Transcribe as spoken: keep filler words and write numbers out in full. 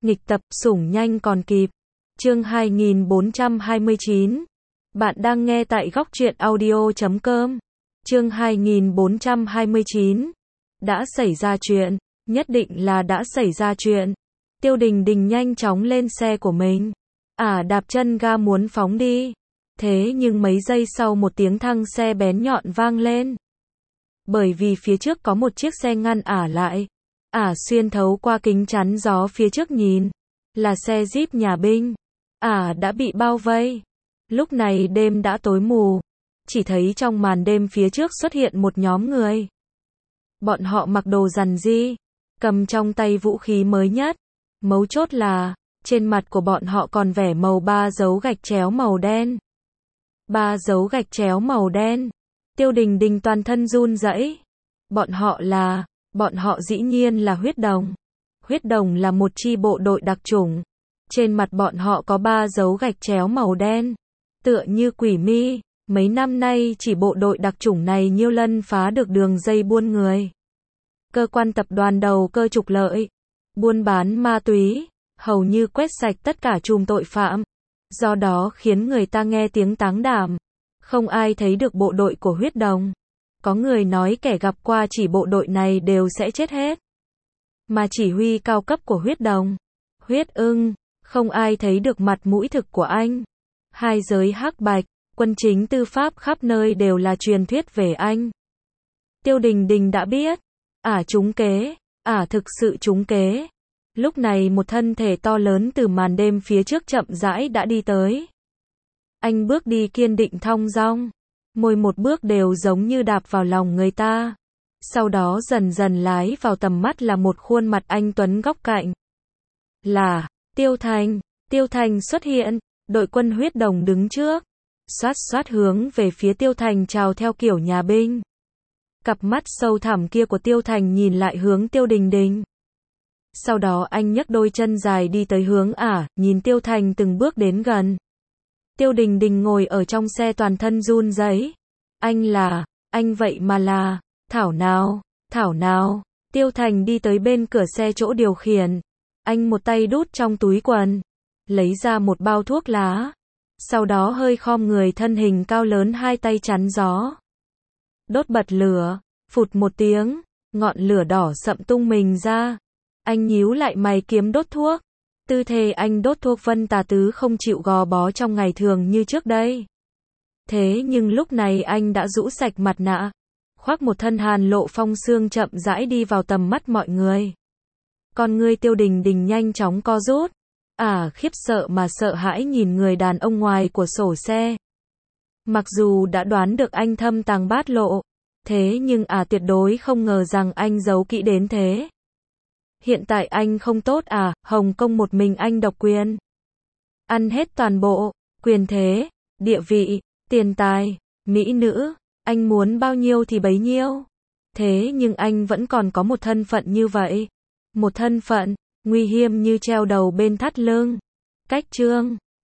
Nghịch tập, sủng nhanh còn kịp. Chương hai nghìn bốn trăm hai mươi chín. Bạn đang nghe tại góc truyện audio chấm com. Chương hai nghìn bốn trăm hai mươi chín. Đã xảy ra chuyện, nhất định là đã xảy ra chuyện. Tiêu Đình Đình nhanh chóng lên xe của mình. Ả đạp chân ga muốn phóng đi. Thế nhưng mấy giây sau một tiếng thăng xe bén nhọn vang lên. Bởi vì phía trước có một chiếc xe ngăn Ả lại. Ả xuyên thấu qua kính chắn gió phía trước nhìn. Là xe Jeep nhà binh. Ả đã bị bao vây. Lúc này đêm đã tối mù. Chỉ thấy trong màn đêm phía trước xuất hiện một nhóm người. Bọn họ mặc đồ rằn ri. Cầm trong tay vũ khí mới nhất. Mấu chốt là, trên mặt của bọn họ còn vẽ màu ba dấu gạch chéo màu đen. Ba dấu gạch chéo màu đen. Tiêu Đình Đình toàn thân run rẩy. Bọn họ là, bọn họ dĩ nhiên là huyết đồng. Huyết đồng là một chi bộ đội đặc chủng. Trên mặt bọn họ có ba dấu gạch chéo màu đen. Tựa như quỷ mi, mấy năm nay chỉ bộ đội đặc chủng này nhiều lần phá được đường dây buôn người. Cơ quan tập đoàn đầu cơ trục lợi, buôn bán ma túy, hầu như quét sạch tất cả chùm tội phạm. Do đó khiến người ta nghe tiếng táng đảm. Không ai thấy được bộ đội của huyết đồng. Có người nói kẻ gặp qua chỉ bộ đội này đều sẽ chết hết. Mà chỉ huy cao cấp của huyết đồng, huyết ưng, không ai thấy được mặt mũi thực của anh. Hai giới hắc bạch, quân chính tư pháp khắp nơi đều là truyền thuyết về anh. Tiêu Đình Đình đã biết. Ả trúng kế, Ả thực sự trúng kế. Lúc này một thân thể to lớn từ màn đêm phía trước chậm rãi đã đi tới. Anh bước đi kiên định thong dong. Mỗi một bước đều giống như đạp vào lòng người ta. Sau đó dần dần lái vào tầm mắt là một khuôn mặt anh tuấn góc cạnh. Là, Tiêu Thành. Tiêu Thành xuất hiện, đội quân huyết đồng đứng trước. Xoát xoát hướng về phía Tiêu Thành chào theo kiểu nhà binh. Cặp mắt sâu thẳm kia của Tiêu Thành nhìn lại hướng Tiêu Đình Đình. Sau đó anh nhấc đôi chân dài đi tới hướng Ả, nhìn Tiêu Thành từng bước đến gần. Tiêu Đình Đình ngồi ở trong xe toàn thân run rẩy. Anh là, anh vậy mà là, Thảo nào, Thảo nào. Tiêu Thành đi tới bên cửa xe chỗ điều khiển. Anh một tay đút trong túi quần, lấy ra một bao thuốc lá. Sau đó hơi khom người thân hình cao lớn hai tay chắn gió. Đốt bật lửa, phụt một tiếng, ngọn lửa đỏ sậm tung mình ra. Anh nhíu lại mày kiếm đốt thuốc. Tư thế anh đốt thuốc vân tà tứ không chịu gò bó trong ngày thường như trước đây. Thế nhưng lúc này anh đã rũ sạch mặt nạ. Khoác một thân hàn lộ phong sương chậm rãi đi vào tầm mắt mọi người. Con ngươi Tiêu Đình Đình nhanh chóng co rút. Ả khiếp sợ mà sợ hãi nhìn người đàn ông ngoài của sổ xe. Mặc dù đã đoán được anh thâm tàng bát lộ, thế nhưng Ả tuyệt đối không ngờ rằng anh giấu kỹ đến thế. Hiện tại anh không tốt à, Hồng Kông một mình anh độc quyền. Ăn hết toàn bộ, quyền thế, địa vị, tiền tài, mỹ nữ, anh muốn bao nhiêu thì bấy nhiêu. Thế nhưng anh vẫn còn có một thân phận như vậy. Một thân phận, nguy hiểm như treo đầu bên thắt lưng. Cách trương,